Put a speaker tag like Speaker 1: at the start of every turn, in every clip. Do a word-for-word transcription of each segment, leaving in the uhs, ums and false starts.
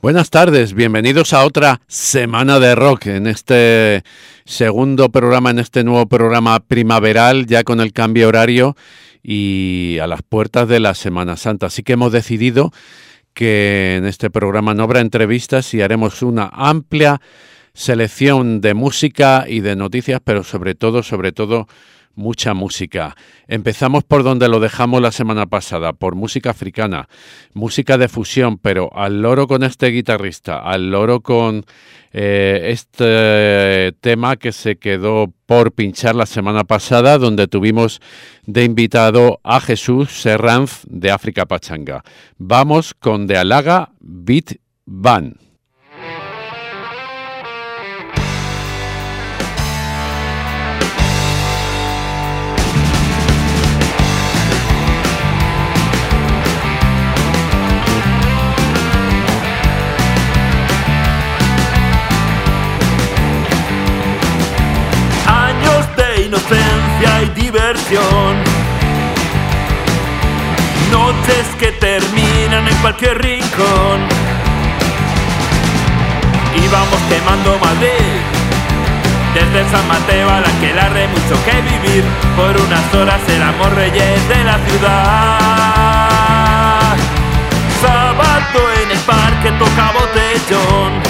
Speaker 1: Buenas tardes, bienvenidos a otra semana de rock en este segundo programa, en este nuevo programa primaveral, ya con el cambio horario y a las puertas de la Semana Santa. Así que hemos decidido que en este programa no habrá entrevistas y haremos una amplia selección de música y de noticias, pero sobre todo, sobre todo, mucha música. Empezamos por donde lo dejamos la semana pasada, por música africana, música de fusión, pero al loro con este guitarrista, al loro con eh, este tema que se quedó por pinchar la semana pasada, donde tuvimos de invitado a Jesús Serranz de África Pachanga. Vamos con De Alaga Beat Band.
Speaker 2: Inocencia y diversión, noches que terminan en cualquier rincón. Y vamos quemando Madrid, desde San Mateo a la Aquelarre, mucho que vivir. Por unas horas éramos reyes de la ciudad. Sábado en el parque toca botellón.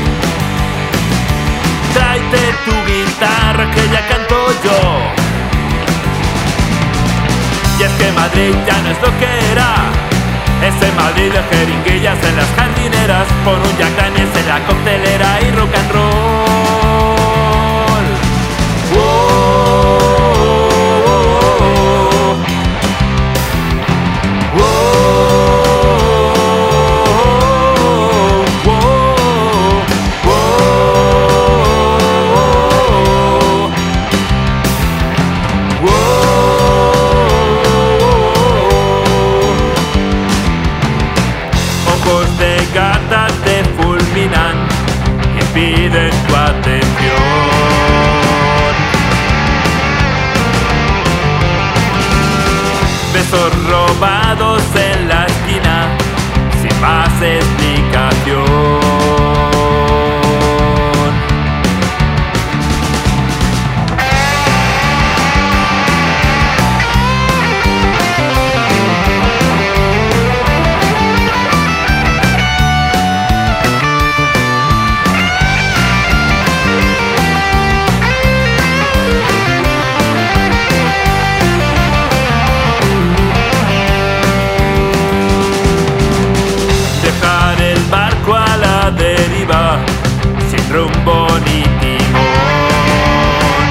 Speaker 2: Tráete tu guitarra que ya canto yo. Y es que Madrid ya no es lo que era, ese Madrid de jeringuillas en las jardineras, por un Jack Daniels en la coctelera y rock and roll. Whoa, whoa, whoa, piden tu atención. Besos robados en la esquina, sin más explicación. Sin rumbo ni timón,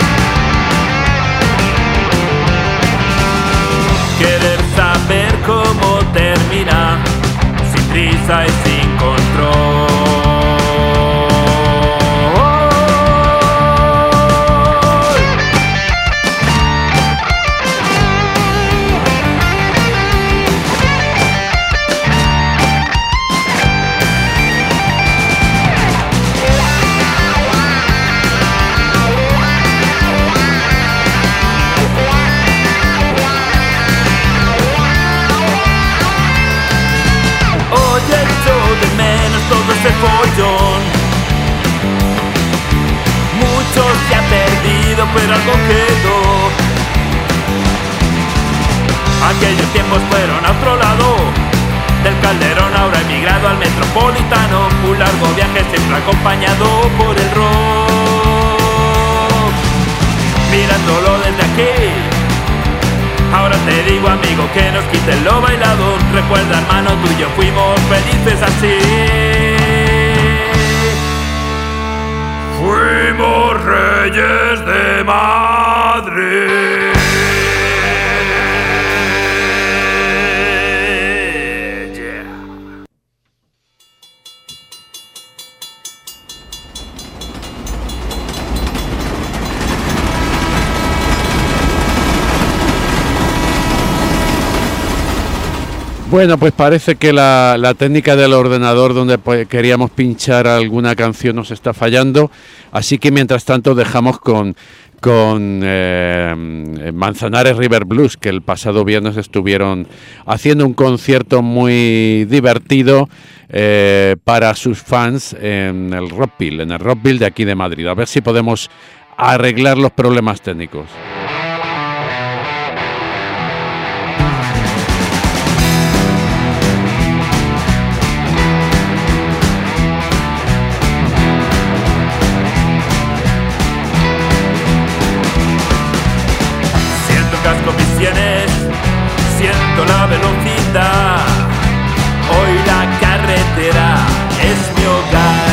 Speaker 2: querer saber cómo termina, sin prisa y sin control. Todo ese follón, mucho se ha perdido, pero algo quedó. Aquellos tiempos fueron a otro lado del Calderón, ahora emigrado al Metropolitano. Un largo viaje siempre acompañado por el rock. Mirándolo desde aquí, ahora te digo, amigo, que nos quiten lo bailado. Recuerda, hermano, tú y yo fuimos felices así. Fuimos reyes de Madrid. Yeah.
Speaker 1: Bueno, pues parece que la, la técnica del ordenador donde pues, queríamos pinchar alguna canción nos está fallando, así que mientras tanto dejamos con, con eh, Manzanares River Blues, que el pasado viernes estuvieron haciendo un concierto muy divertido eh, para sus fans en el Rockville, en el Rockville de aquí de Madrid. A ver si podemos arreglar los problemas técnicos.
Speaker 2: Siento la velocidad, hoy la carretera es mi hogar.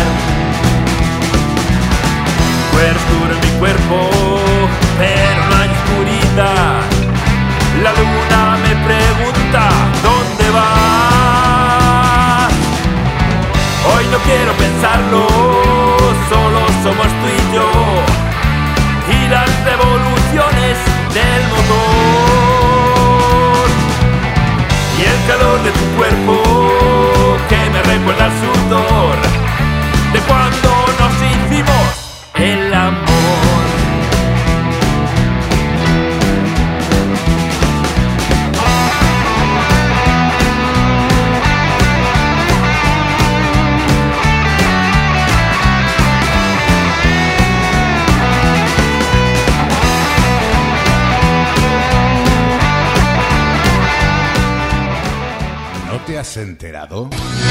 Speaker 2: Cuerpo en mi cuerpo, pero no hay oscuridad. La luna me pregunta, ¿dónde vas? Hoy no quiero pensarlo, solo somos tú y yo, y las revoluciones del motor. Y el calor de tu cuerpo que me recuerda el sudor de cuando nos hicimos el amor.
Speaker 3: ¿Te has enterado?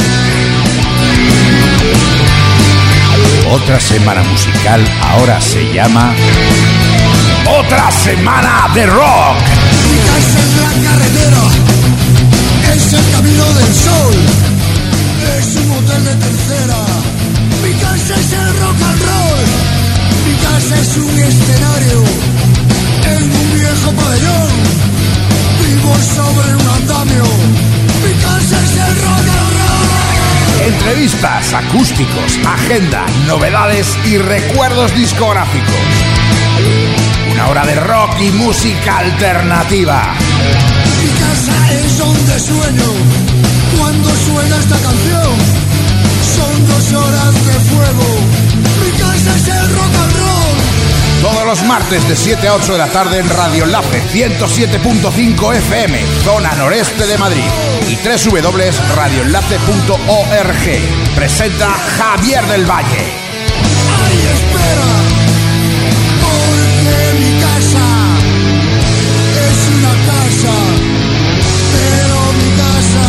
Speaker 3: Otra semana musical ahora se llama Otra Semana de Rock.
Speaker 4: Mi casa es la carretera, es el camino del sol, es un hotel de tercera. Mi casa es el rock and roll, mi casa es un escenario en un viejo pabellón, vivo sobre un andamio. Mi casa es el rock and roll.
Speaker 3: Entrevistas, acústicos, agenda, novedades y recuerdos discográficos. Una hora de rock y música alternativa.
Speaker 4: Mi casa es donde sueño cuando suena esta canción. Son dos horas de fuego. Mi casa es el rock and roll.
Speaker 3: Todos los martes de siete a ocho de la tarde en Radio Enlace ciento siete punto cinco F M, zona noreste de Madrid, y doble u doble u doble u punto radio enlace punto org. Presenta Javier del Valle.
Speaker 4: ¡Ay, espera! Porque mi casa es una casa, pero mi casa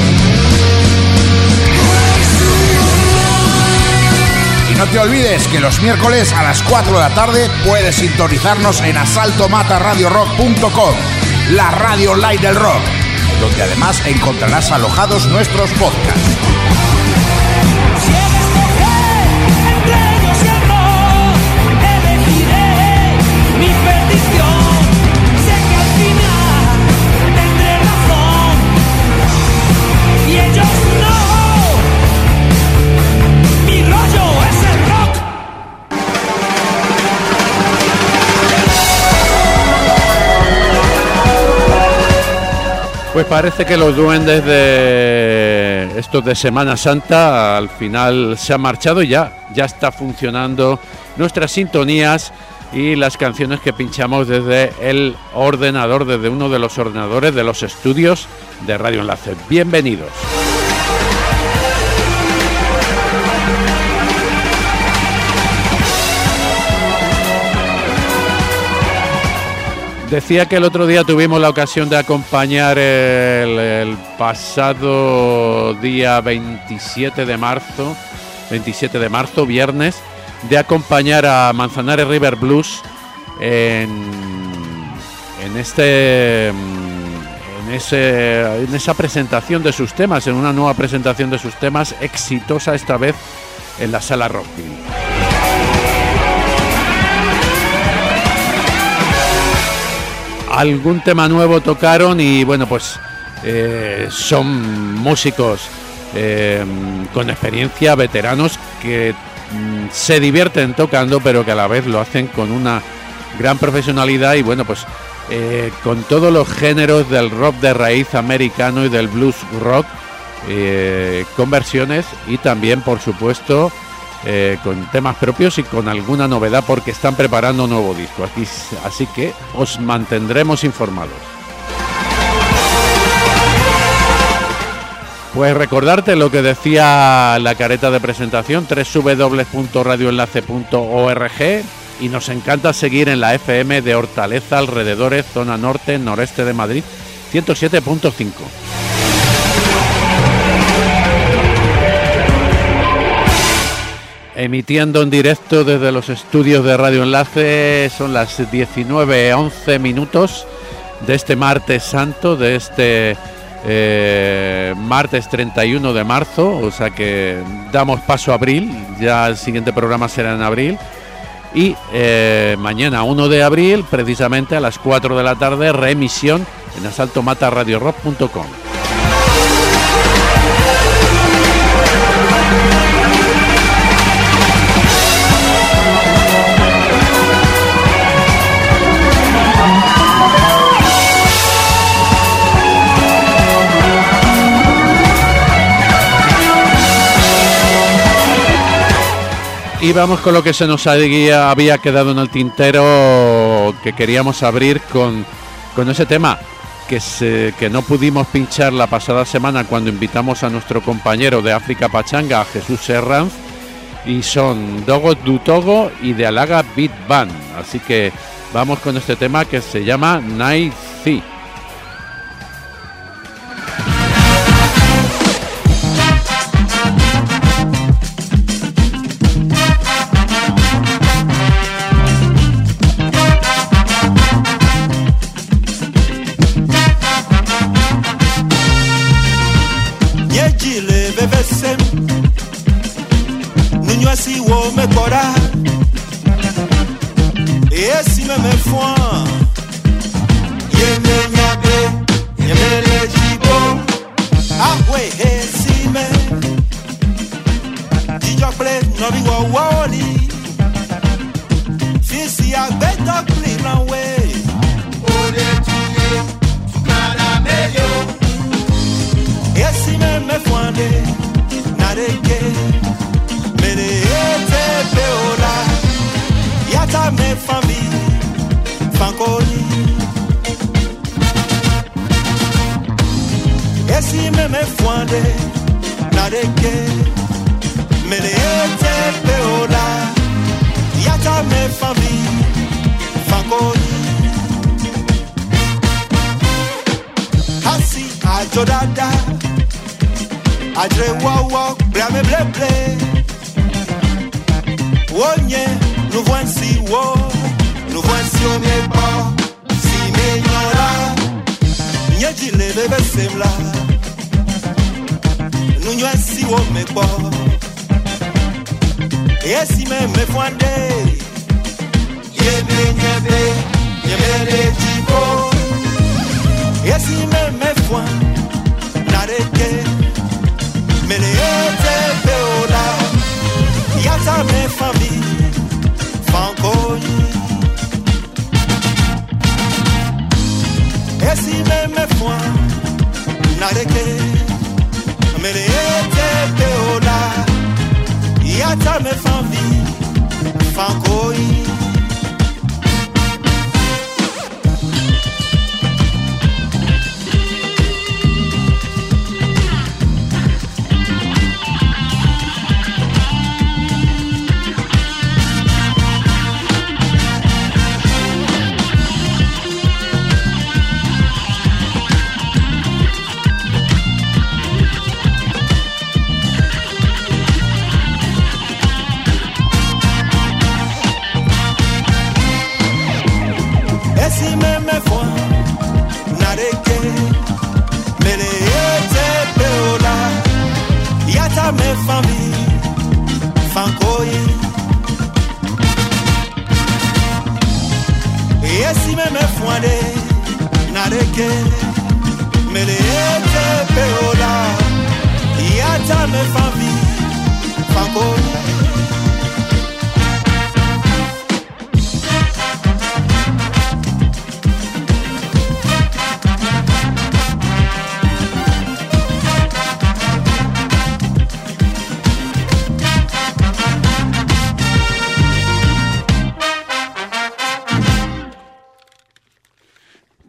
Speaker 4: es un horror.
Speaker 3: Y no te olvides que los miércoles a las cuatro de la tarde puedes sintonizarnos en asalto mata radio rock punto com, la radio online del rock, donde además encontrarás alojados nuestros podcasts.
Speaker 5: Si he de escoger entre ellos y el rock, elegiré mi perdición. Sé que al final tendré razón y ellos no. Mi rollo es el rock.
Speaker 1: Pues parece que los duendes de estos de Semana Santa al final se han marchado y ya, ya está funcionando nuestras sintonías y las canciones que pinchamos desde el ordenador, desde uno de los ordenadores de los estudios de Radio Enlace. Bienvenidos. Decía que el otro día tuvimos la ocasión de acompañar el, el pasado día veintisiete de marzo, veintisiete de marzo, viernes, de acompañar a Manzanares River Blues en, en este en ese en esa presentación de sus temas, en una nueva presentación de sus temas, exitosa esta vez en la Sala Rockville. Algún tema nuevo tocaron y bueno, pues eh, son músicos eh, con experiencia, veteranos que mm, se divierten tocando, pero que a la vez lo hacen con una gran profesionalidad y bueno, pues eh, con todos los géneros del rock de raíz americano y del blues rock, eh, con versiones y también, por supuesto, eh, con temas propios y con alguna novedad porque están preparando un nuevo disco. Aquí, así que os mantendremos informados. Pues recordarte lo que decía la careta de presentación, doble u doble u doble u punto radio enlace punto org, y nos encanta seguir en la F M de Hortaleza, alrededores, zona norte, noreste de Madrid, ciento siete punto cinco. Emitiendo en directo desde los estudios de Radio Enlace, son las diecinueve once minutos de este martes santo, de este eh, martes treinta y uno de marzo, o sea que damos paso a abril, ya el siguiente programa será en abril, y eh, mañana uno de abril, precisamente a las cuatro de la tarde, reemisión en asalto mata radio rock punto com. Y vamos con lo que se nos había, había quedado en el tintero, que queríamos abrir con, con ese tema que, se, que no pudimos pinchar la pasada semana cuando invitamos a nuestro compañero de África Pachanga, a Jesús Serranz, y son Dogo du Togo y de Alaga Beat Band. Así que vamos con este tema que se llama Night Sea.
Speaker 6: Si wo me kora e si me me fwa ye me nyabe ye me le jibo ah we he si me di jo play no bi wo woli fi si a better Cleveland way o de tuye para medio e si me me fwa de na de ke Yata me famille Fanconi Esi me me fuande Nadeke Me le ete peola Yata me famille Fanconi Hasi ajodada Adre wawa Blame ble ble Wonye, nous voici, wo, nous voici au mépa, si menyora, nye jile bebe semla, nous voici au mépa, et si me me fwande, ye me nyebe, ye me le jibo, et si me me fwande, nareke, me le ete peola, Yata me famille, Fanconi. Et si me me fwa, Nadeke, me le ete peola. Yata me famille, Fanconi. Me famille, Fancoi. Et si me me fwande, Nadeke, me le ete peola, Yata me famille, Fancoi.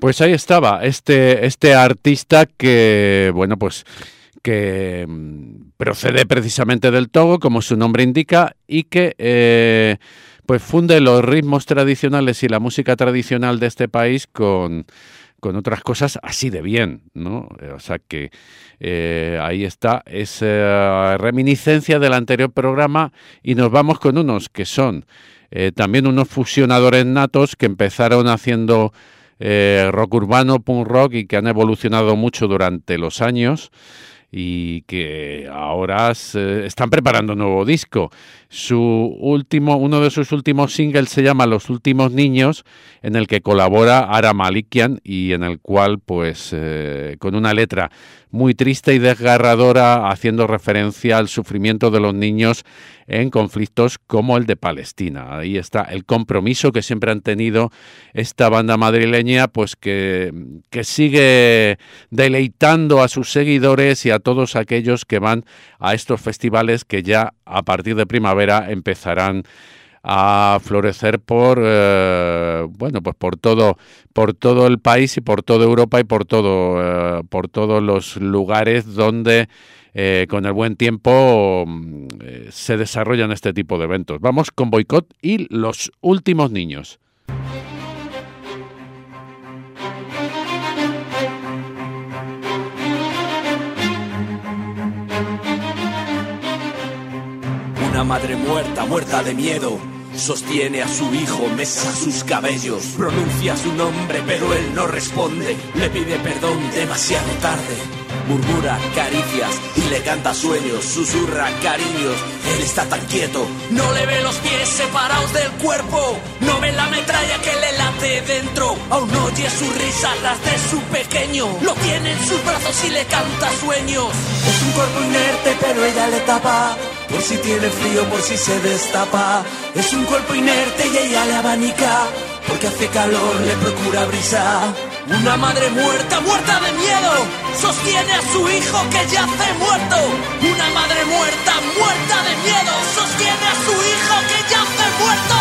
Speaker 1: Pues ahí estaba este, este artista que, bueno, pues que procede precisamente del Togo, como su nombre indica, y que eh, pues funde los ritmos tradicionales y la música tradicional de este país con, con otras cosas así de bien, ¿no? O sea que eh, ahí está esa reminiscencia del anterior programa, y nos vamos con unos que son eh, también unos fusionadores natos que empezaron haciendo eh, rock urbano, punk rock, y que han evolucionado mucho durante los años, y que ahora se están preparando un nuevo disco. Su último, uno de sus últimos singles se llama Los Últimos Niños, en el que colabora Ara Malikian, y en el cual, pues, eh, con una letra muy triste y desgarradora, haciendo referencia al sufrimiento de los niños en conflictos como el de Palestina. Ahí está el compromiso que siempre han tenido esta banda madrileña, pues que, que sigue deleitando a sus seguidores y a todos aquellos que van a estos festivales que ya a partir de primavera empezarán a florecer por eh, bueno pues por todo por todo el país y por toda Europa y por todo eh, por todos los lugares donde eh, con el buen tiempo eh, se desarrollan este tipo de eventos. Vamos con Boicot y Los Últimos Niños.
Speaker 7: Una madre muerta, muerta de miedo, sostiene a su hijo, mesa sus cabellos, pronuncia su nombre pero él no responde, le pide perdón demasiado tarde, murmura caricias y le canta sueños, susurra cariños, él está tan quieto, no le ve los pies separados del cuerpo, no ve la metralla que le late dentro, aún oye su risa las de su pequeño, lo tiene en sus brazos y le canta sueños, es un cuerpo inerte pero ella le tapa, por si tiene frío, por si se destapa. Es un cuerpo inerte y ella le abanica, porque hace calor, le procura brisa. Una madre muerta, muerta de miedo, sostiene a su hijo que yace muerto. Una madre muerta, muerta de miedo, sostiene a su hijo que yace muerto.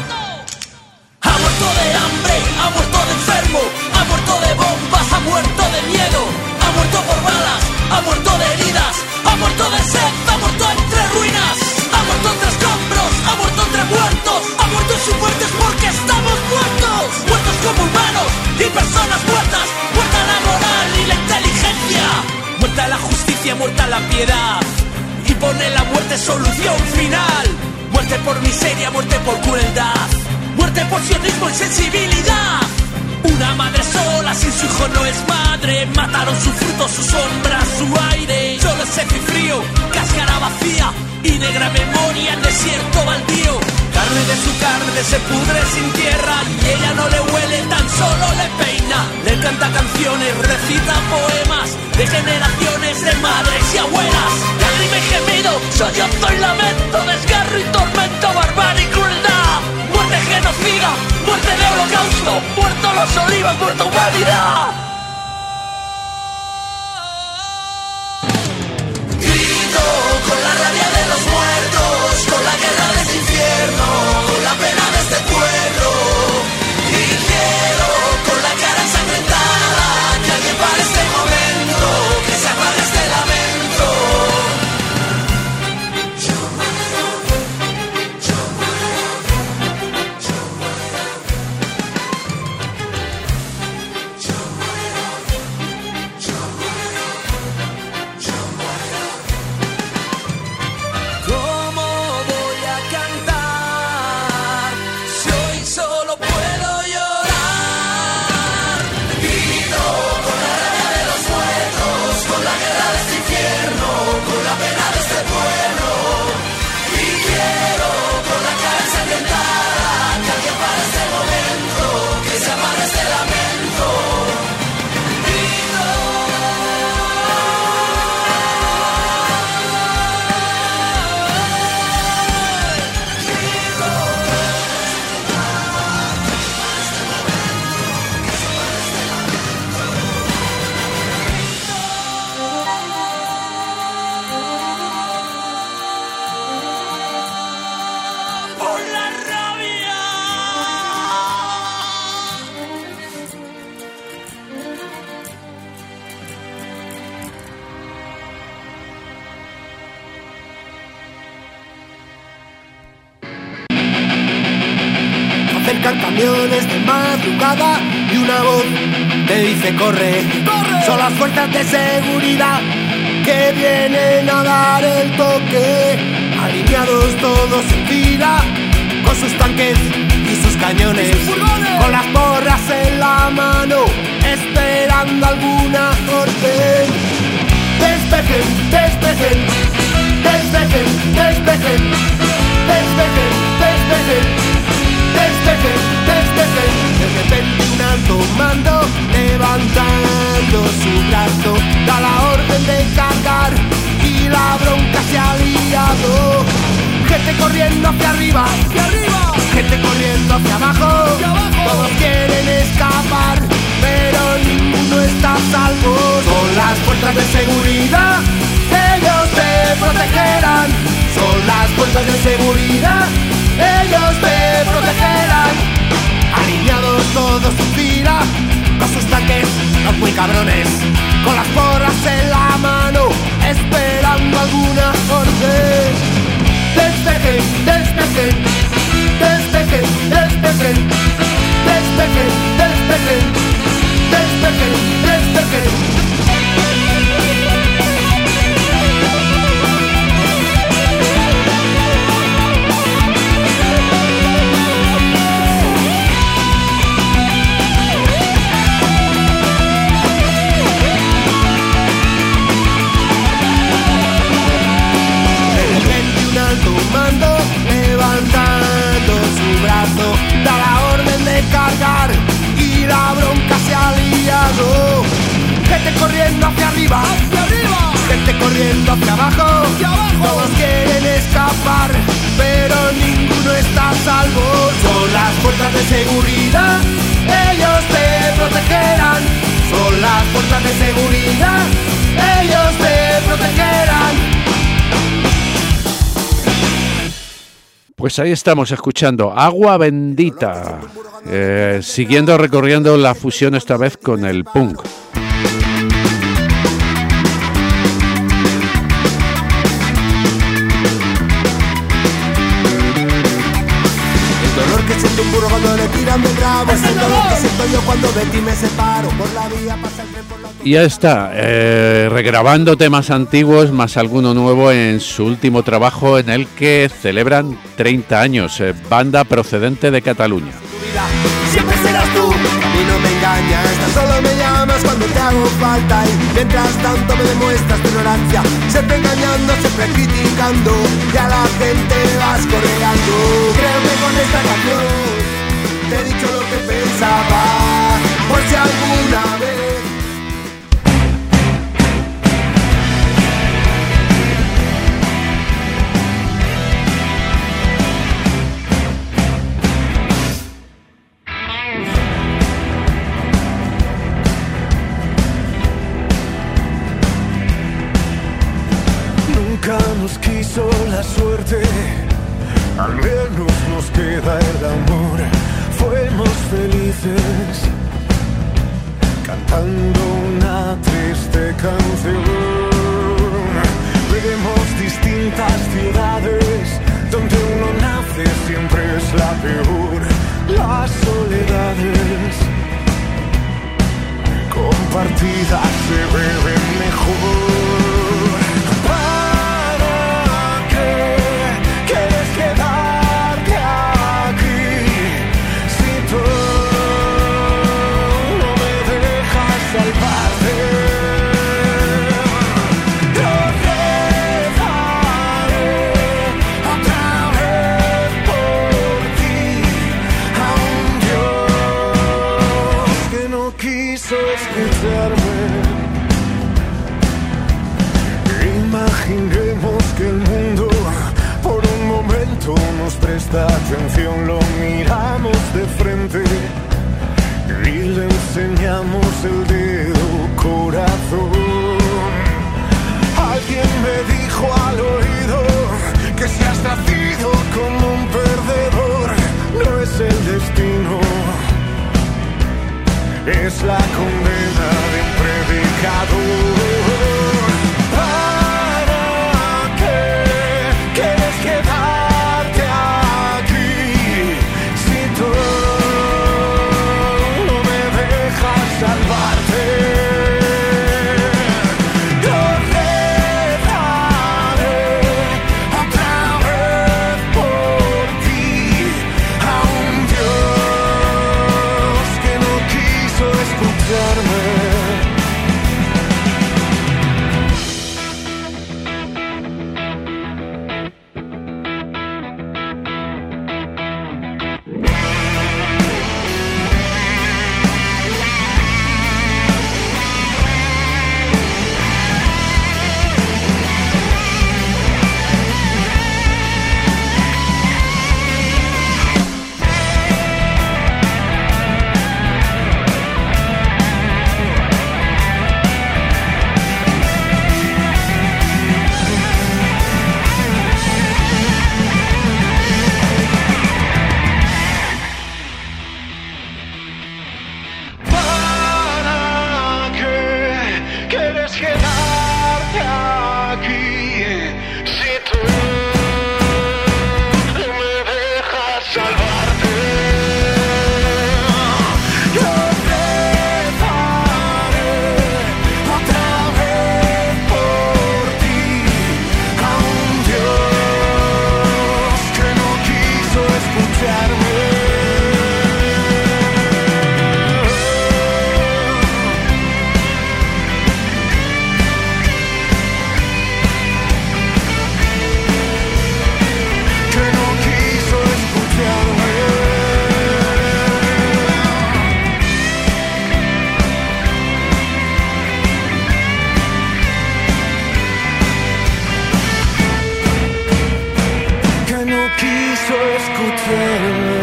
Speaker 7: Ha muerto de hambre, ha muerto de enfermo, ha muerto de bombas, ha muerto de miedo, ha muerto por balas, ha muerto de heridas, ha muerto de sed, ha muerto entre ruinas, ha muerto entre escombros, ha muerto entre muertos, ha muerto en sus muertes porque estamos muertos, muertos como humanos y personas muertas, muerta la moral y la inteligencia, muerta la justicia, muerta la piedad, y pone la muerte solución final, muerte por miseria, muerte por crueldad, muerte por sionismo y sensibilidad. Una madre sola sin su hijo no es madre, mataron su fruto, su sombra, su aire, solo es seco y frío, cáscara vacía y negra memoria en desierto baldío, carne de su carne se pudre sin tierra y ella no le huele, tan solo le peina, le canta canciones, recita poemas de generaciones de madres y abuelas, lágrima y gemido, sollozo y lamento, desgarro y tormento, barbarie y crueldad, muerte genocida, muerte de holocausto, muerto los olivos, muerta humanidad. Grito con la rabia de los muertos, con la guerra de este infierno, con la pena de este pueblo, y quiero con la cara ensangrentada que alguien para este momento, que se apague este lamento. Yo muero, yo muero, yo muero.
Speaker 8: acercan camiones de madrugada y una voz te dice corre, corre. Son las fuerzas de seguridad que vienen a dar el toque, alineados todos en fila, con sus tanques y sus cañones, con las porras en la mano, esperando alguna orden. Despejen, despejen, despejen, despejen, despejen, despejen, despejen, despejen. De repente un alto mando, levantando su brazo, da la orden de cargar y la bronca se ha liado. Gente corriendo hacia arriba, hacia arriba, gente corriendo hacia abajo, hacia abajo. Todos quieren escapar, pero ninguno está a salvo. Son las fuerzas de seguridad, ellos te protegerán. Son las fuerzas de seguridad, ellos te protegerán. Alineados todos en fila, con sus tanques, los muy cabrones, con las porras en la mano, esperando alguna orden. Despejen, despejen, despejen, despejen, despejen, despejen, despejen, despejen. Mando, levantando su brazo, da la orden de cargar y la bronca se ha liado. Gente corriendo hacia arriba, hacia arriba, gente corriendo hacia abajo, hacia abajo. Todos quieren escapar, pero ninguno está a salvo. Son las fuerzas de seguridad, ellos te protegerán. Son las fuerzas de seguridad, ellos te protegerán.
Speaker 1: Pues ahí estamos escuchando Agua Bendita, eh, siguiendo recorriendo la fusión esta vez con el punk.
Speaker 8: El dolor que siento un burro cuando le tiran del rabo, es el dolor que siento yo cuando de ti me separo. Por la vía pasa el tren por la...
Speaker 1: Y ya está, eh, regrabando temas antiguos más alguno nuevo en su último trabajo en el que celebran treinta años, eh, banda procedente de Cataluña.
Speaker 8: Siempre serás tú, a mí no me engañas, tan solo me llamas cuando te hago falta y mientras tanto me demuestras tu ignorancia, siempre engañando, siempre criticando y a la gente vas correando. Creo que con esta canción te he dicho lo que pensaba, por si alguna vez.
Speaker 9: Nos quiso la suerte, al menos nos queda el amor. Fuimos felices cantando una triste canción. Vemos distintas ciudades donde uno nace siempre es la peor. Las soledades compartidas se beben mejor. Imaginemos que el mundo por un momento nos presta atención, lo miramos de frente y le enseñamos el dedo corazón. Alguien me dijo al oído que si has nacido como un perdedor, no es el destino, es la condena de un predicador. Quieres quedarte aquí si todo escuché.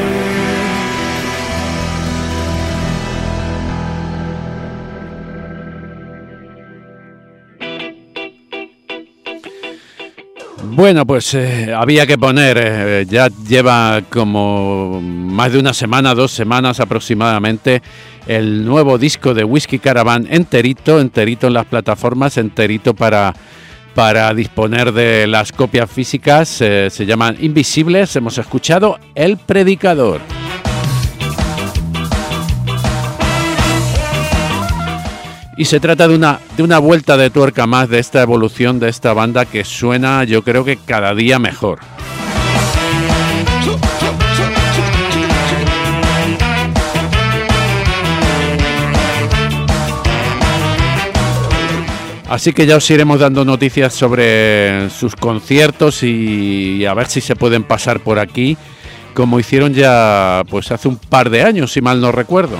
Speaker 1: Bueno, pues eh, había que poner, eh, ya lleva como más de una semana, dos semanas aproximadamente, el nuevo disco de Whiskey Caravan enterito, enterito en las plataformas, enterito para, para disponer de las copias físicas, eh, se llaman Invisibles, hemos escuchado El Predicador. Y se trata de una, de una vuelta de tuerca más de esta evolución de esta banda que suena, yo creo que cada día mejor. Así que ya os iremos dando noticias sobre sus conciertos y, y a ver si se pueden pasar por aquí, como hicieron ya pues hace un par de años, si mal no recuerdo.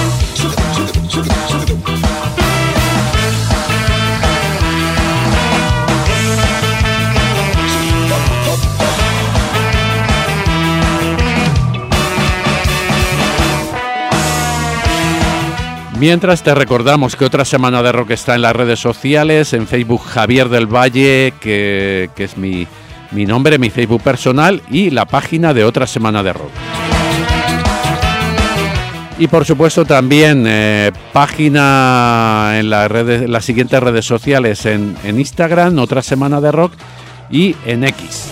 Speaker 1: Mientras te recordamos que otra semana de rock está en las redes sociales, en Facebook Javier del Valle, que, que es mi, mi nombre, mi Facebook personal, y la página de Otra Semana de Rock. Y por supuesto también eh, página en las redes, las siguientes redes sociales, en, en Instagram, Otra Semana de Rock, y en X.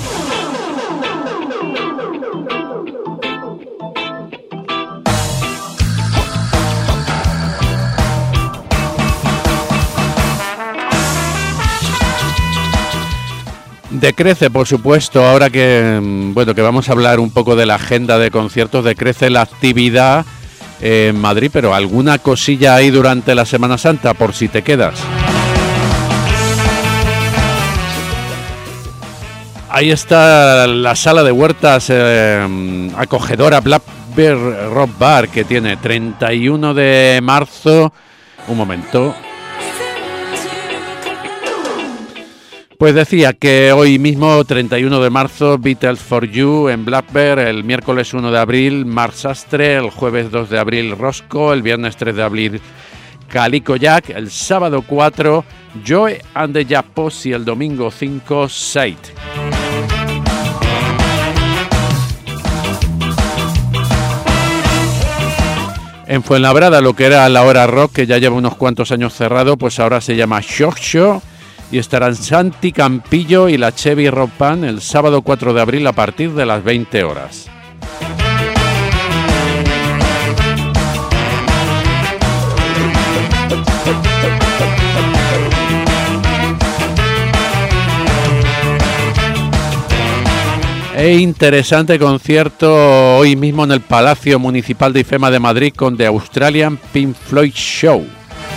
Speaker 1: Decrece, por supuesto, ahora que bueno que vamos a hablar un poco de la agenda de conciertos, decrece la actividad en Madrid, pero alguna cosilla ahí durante la Semana Santa, por si te quedas. Ahí está la sala de huertas eh, acogedora Blackbird Rock Bar, que tiene treinta y uno de marzo. Un momento. Pues decía que hoy mismo, treinta y uno de marzo, Beatles for You en Blackbird, el miércoles uno de abril, Marc Sastre, el jueves dos de abril, Roscoe, el viernes tres de abril, Calico Jack, el sábado cuatro, Joy and the Japos y el domingo cinco, Sight. En Fuenlabrada, lo que era la Hora Rock, que ya lleva unos cuantos años cerrado, pues ahora se llama Shock Show. Y estarán Santi Campillo y la Chevy Rock Band el sábado cuatro de abril a partir de las veinte horas. E interesante concierto hoy mismo en el Palacio Municipal de IFEMA de Madrid con The Australian Pink Floyd Show.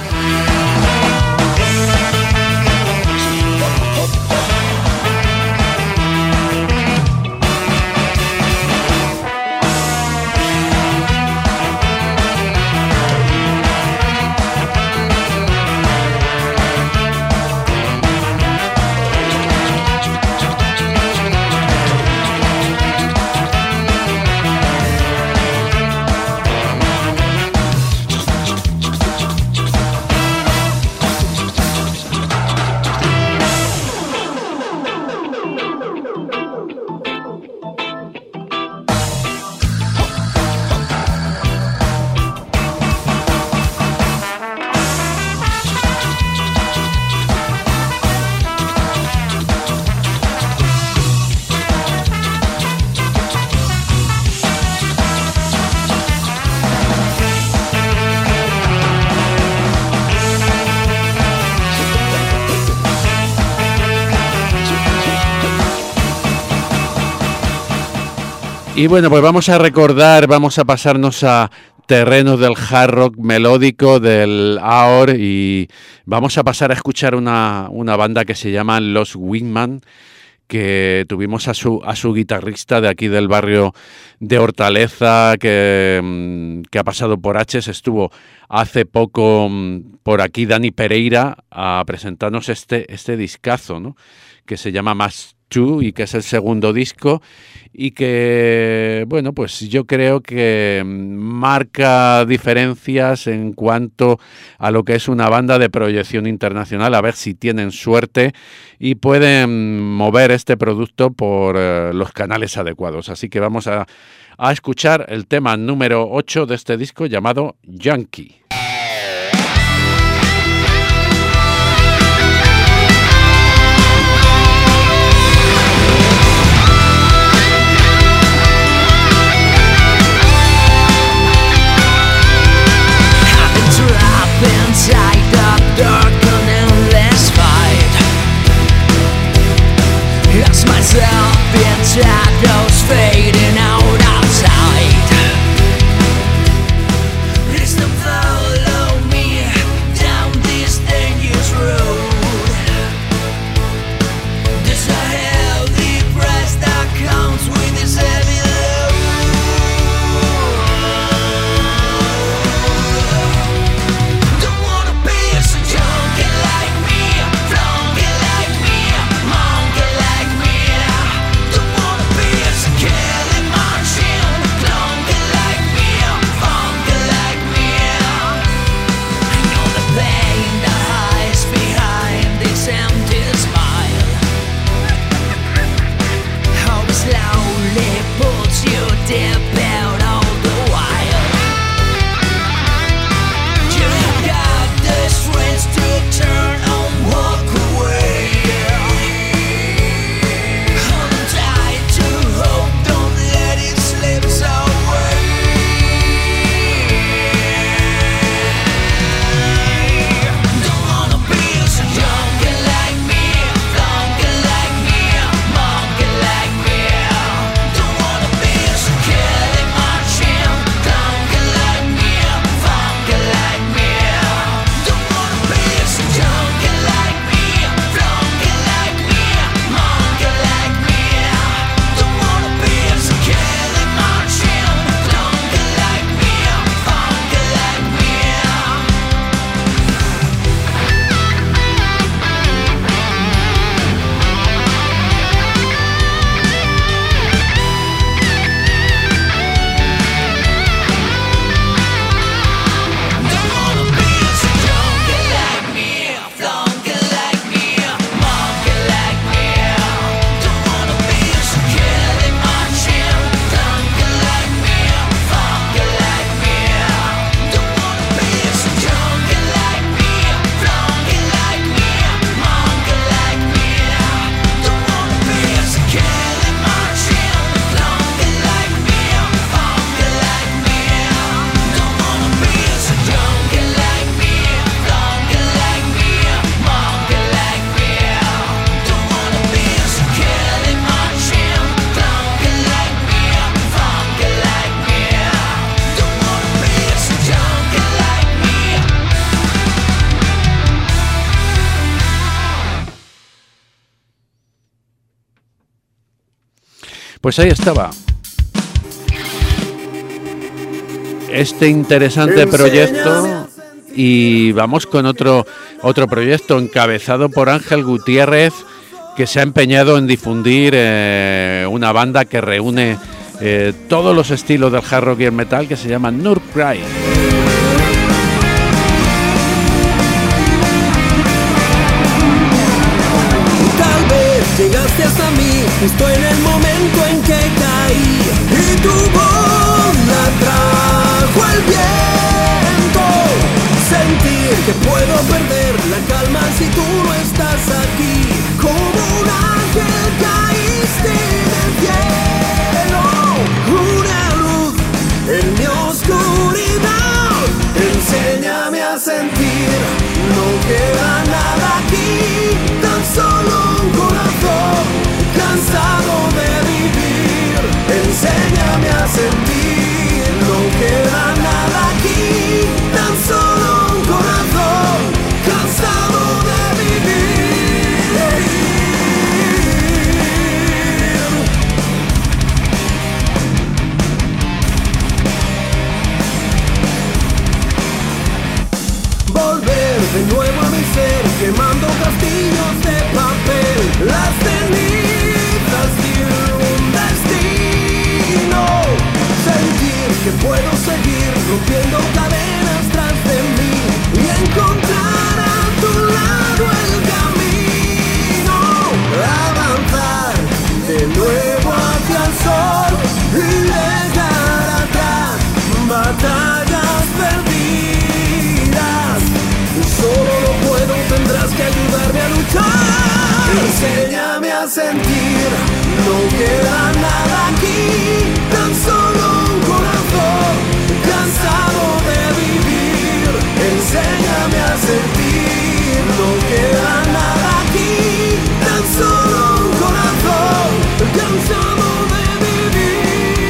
Speaker 1: Y bueno, pues vamos a recordar, vamos a pasarnos a terrenos del hard rock melódico, del A O R, y vamos a pasar a escuchar una, una banda que se llama Los Wingman, que tuvimos a su, a su guitarrista de aquí del barrio de Hortaleza, que, que ha pasado por H, estuvo hace poco por aquí Dani Pereira a presentarnos este, este discazo, ¿no?, que se llama Más dos y que es el segundo disco y que, bueno, pues yo creo que marca diferencias en cuanto a lo que es una banda de proyección internacional, a ver si tienen suerte y pueden mover este producto por eh, los canales adecuados. Así que vamos a, a escuchar el tema número ocho de este disco llamado Yankee.
Speaker 5: Inside the dark and endless fight, lost myself in shadows fading out outside. Please don't follow me down this dangerous road. There's a heavy price that comes with this heavy load.
Speaker 1: Pues ahí estaba este interesante proyecto y vamos con otro, otro proyecto encabezado por Ángel Gutiérrez, que se ha empeñado en difundir eh, una banda que reúne eh, todos los estilos del hard rock y el metal, que se llama Nurkrai.
Speaker 10: Llegaste hasta mí, justo en el momento en que caí, y tu voz la trajo el viento. Sentir que puedo perder la calma si tú no estás aquí. Como un ángel caíste del cielo, una luz en mi oscuridad. Enséñame a sentir, no queda nada aquí, tan solo un corazón cansado de vivir. sentir, no queda nada aquí, tan solo un corazón cansado de vivir. Enséñame a sentir, no queda nada aquí, tan solo un corazón cansado de vivir.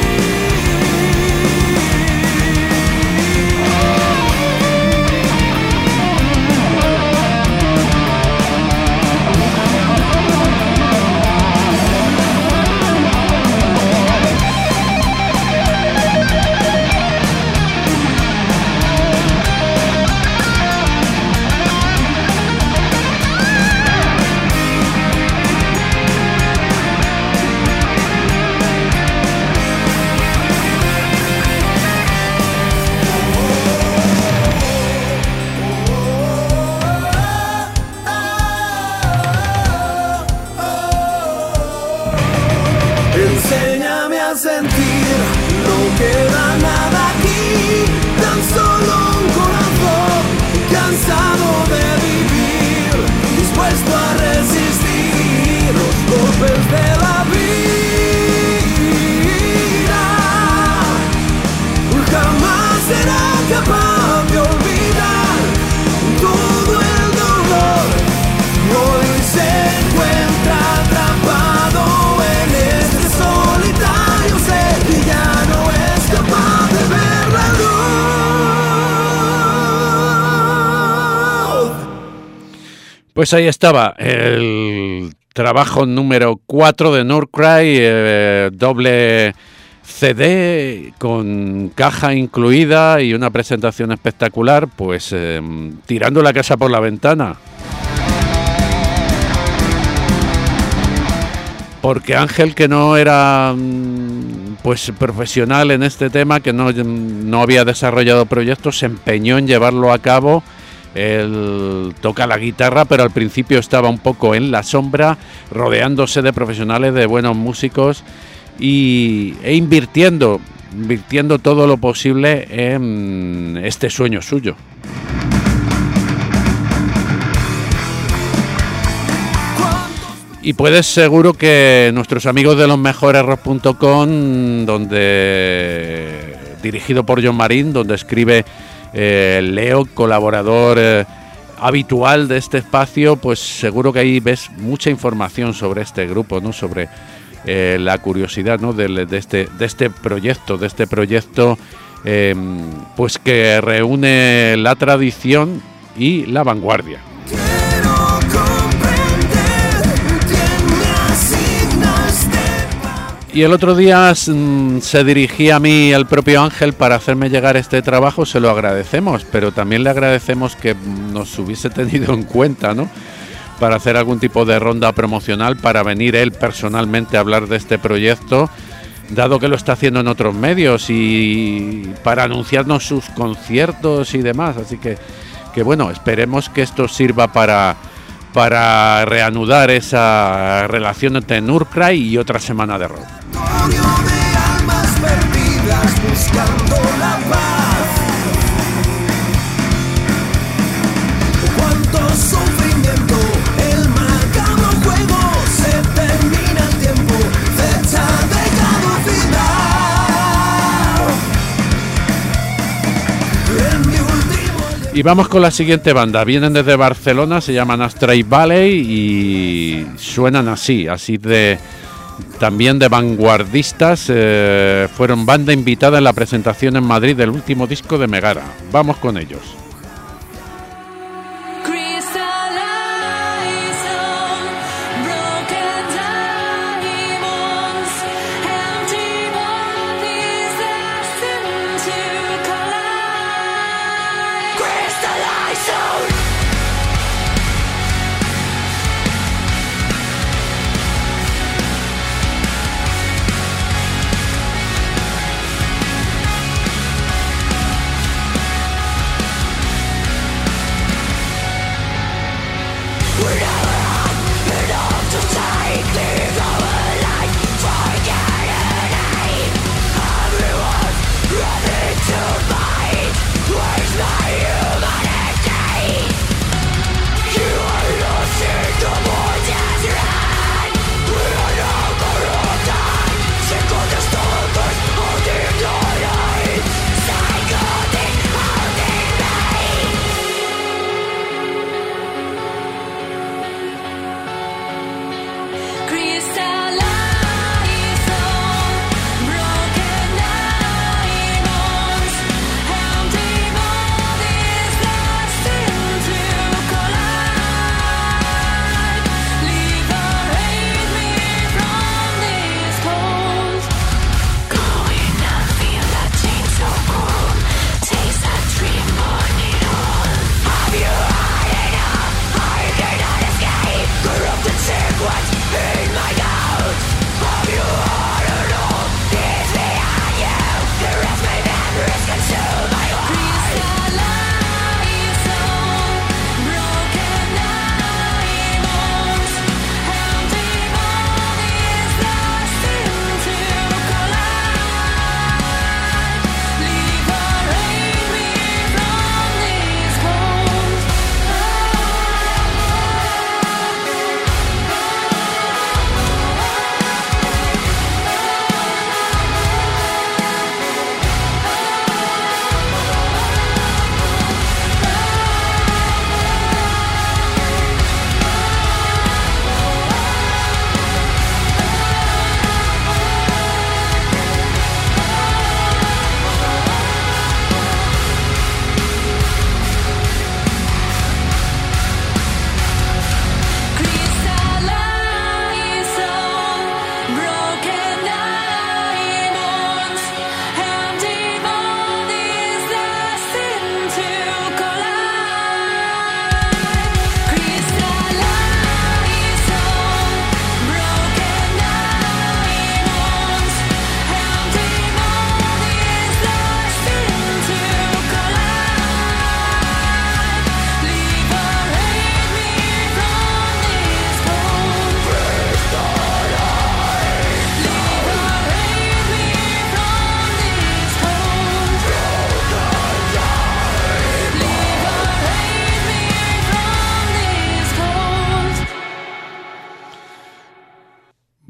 Speaker 10: Enséñame a sentir, no queda nada aquí, tan solo un corazón cansado de vivir, dispuesto a resistir los golpes de la vida. Jamás será capaz de olvidar todo el dolor. Hoy se encuentra atrapado en este solitario ser y ya no es capaz de ver la luz.
Speaker 1: Pues ahí estaba el trabajo número cuatro de Northcry, eh, doble C D con caja incluida y una presentación espectacular, pues eh, tirando la casa por la ventana. Porque Ángel, que no era pues profesional en este tema, que no, no había desarrollado proyectos, se empeñó en llevarlo a cabo. Él toca la guitarra, pero al principio estaba un poco en la sombra, rodeándose de profesionales, de buenos músicos y, e invirtiendo, invirtiendo todo lo posible en este sueño suyo. Y puedes seguro que nuestros amigos de los mejores rock punto com, donde dirigido por John Marín, donde escribe eh, Leo, colaborador eh, habitual de este espacio, pues seguro que ahí ves mucha información sobre este grupo, ¿no? Sobre eh, la curiosidad, ¿no? de, de este de este proyecto, de este proyecto eh, pues que reúne la tradición y la vanguardia. Y el otro día mm, se dirigía a mí el propio Ángel para hacerme llegar este trabajo, se lo agradecemos, pero también le agradecemos que nos hubiese tenido en cuenta, ¿no? Para hacer algún tipo de ronda promocional, para venir él personalmente a hablar de este proyecto, dado que lo está haciendo en otros medios y para anunciarnos sus conciertos y demás. Así que, que bueno, esperemos que esto sirva para... para reanudar esa relación entre Northcry y otra semana de rock.
Speaker 10: De almas perdidas buscando la paz. Cuánto sufrimiento, el macabro juego, se termina el tiempo, fecha de caducidad. En mi último...
Speaker 1: Y vamos con la siguiente banda. Vienen desde Barcelona, se llaman Astray Valley y suenan así, así de también de vanguardistas. Eh, fueron banda invitada en la presentación en Madrid del último disco de Megara. Vamos con ellos.
Speaker 10: Crystallize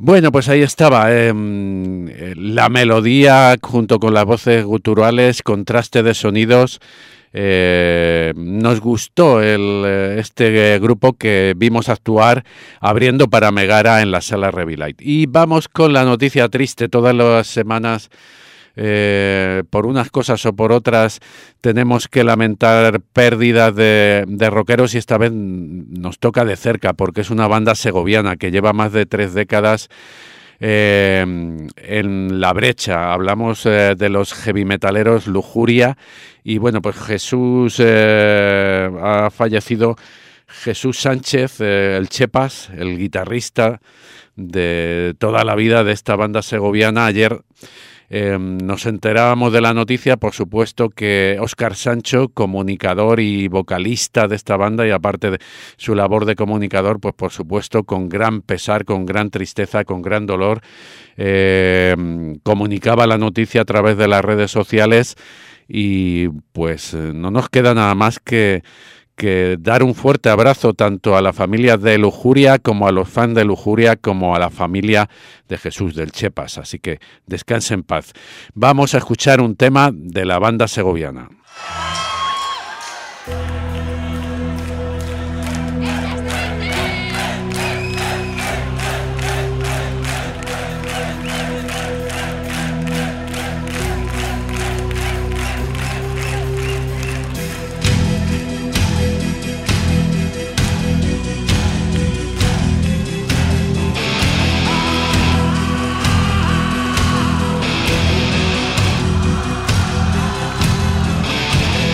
Speaker 1: Bueno, pues ahí estaba eh, la melodía junto con las voces guturales, contraste de sonidos. Eh, nos gustó el, este grupo que vimos actuar abriendo para Megara en la sala Revilight. Y vamos con la noticia triste. Todas las semanas, eh, por unas cosas o por otras, tenemos que lamentar pérdidas de, de rockeros, y esta vez nos toca de cerca porque es una banda segoviana que lleva más de tres décadas Eh, en la brecha. Hablamos eh, de los heavy metaleros Lujuria, y bueno, pues Jesús eh, ha fallecido. Jesús Sánchez, eh, el Chepas, el guitarrista de toda la vida de esta banda segoviana. Ayer eh, nos enterábamos de la noticia, por supuesto, que Óscar Sancho, comunicador y vocalista de esta banda, y aparte de su labor de comunicador, pues por supuesto con gran pesar, con gran tristeza, con gran dolor, eh, comunicaba la noticia a través de las redes sociales, y pues no nos queda nada más que que dar un fuerte abrazo tanto a la familia de Lujuria como a los fans de Lujuria, como a la familia de Jesús del Chepas. Así que descanse en paz. Vamos a escuchar un tema de la banda segoviana.
Speaker 11: Thank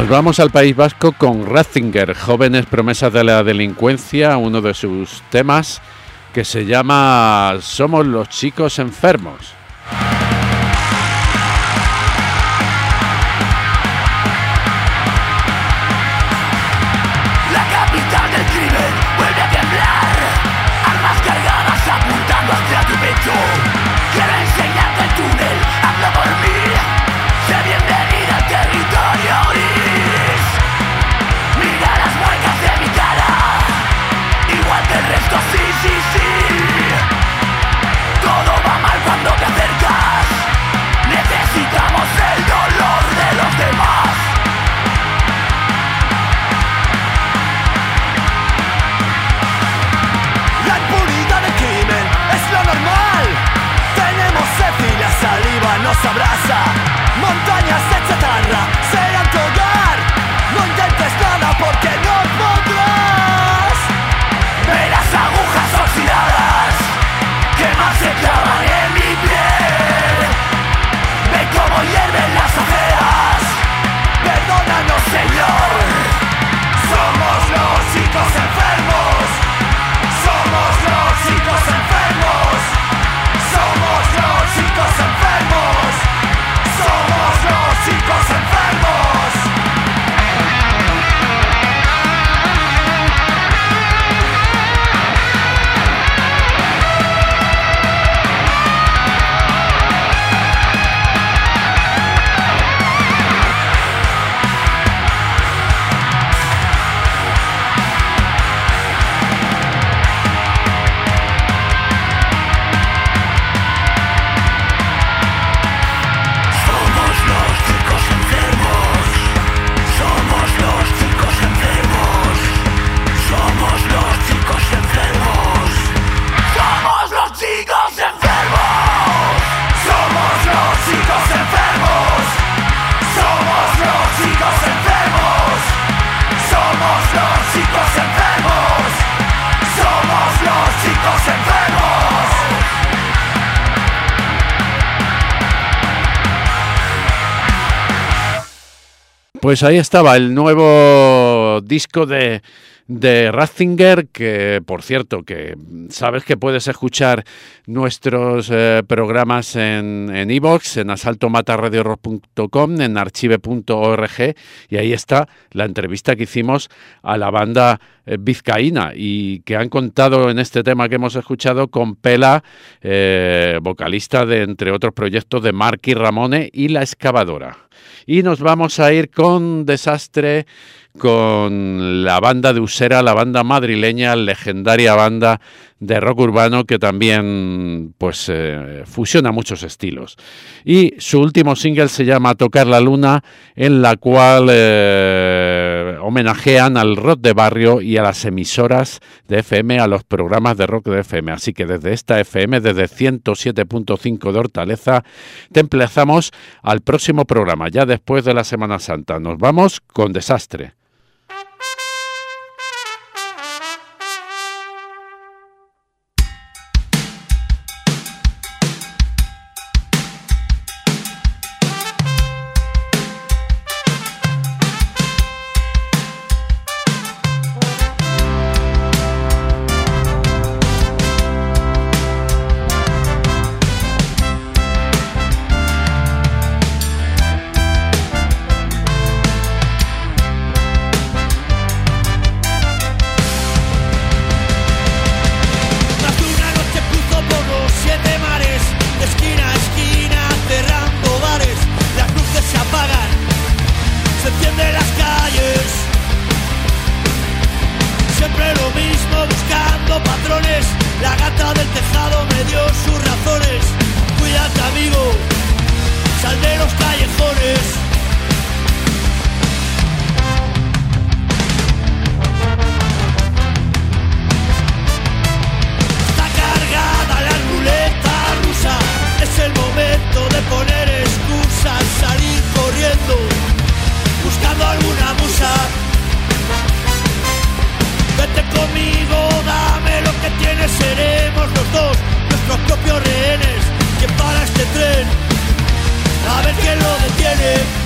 Speaker 1: Nos vamos al País Vasco con Ratzinger, Jóvenes promesas de la delincuencia, uno de sus temas que se llama Somos los chicos enfermos.
Speaker 11: La capital del crimen vuelve a temblar, armas cargadas apuntando hacia tu pecho. Quiero enseñarte el túnel, hablo por mí, sé bienvenida al territorio gris. Mira las muecas de mi cara, igual que el resto, sí, sí, sí. Todo va mal cuando te acercas, necesitamos el dolor de los demás. La impunidad del crimen es lo normal. Tenemos sed y la saliva nos abraza. Montañas de chatarra serán tu hogar. No intentes nada porque no podrás. Ve las agujas oxidadas que más se clavan en mi piel. Ve cómo hierven las aceras. Perdónanos, Señor. Somos los chicos enfermos. Somos los chicos enfermos. Somos los chicos enfermos. Somos los chicos enfermos.
Speaker 1: Pues ahí estaba el nuevo disco de, de Ratzinger, que por cierto, que sabes que puedes escuchar nuestros eh, programas en en iVoox, en asalto mata radio rock punto com, en archive punto org, y ahí está la entrevista que hicimos a la banda eh, vizcaína, y que han contado en este tema que hemos escuchado con Pela, eh, vocalista de, entre otros proyectos, de Marky Ramone y La Excavadora. Y nos vamos a ir con Desastre, con la banda de Usera, la banda madrileña, legendaria banda de rock urbano que también pues eh, fusiona muchos estilos. Y su último single se llama Tocar la Luna, en la cual eh, homenajean al rock de barrio y a las emisoras de F M, a los programas de rock de F M. Así que desde esta F M, desde ciento siete punto cinco de Hortaleza, te emplazamos al próximo programa, ya después de la Semana Santa. Nos vamos con Desastre.
Speaker 10: Seremos los dos nuestros propios rehenes. Que para este tren, a ver quién lo detiene.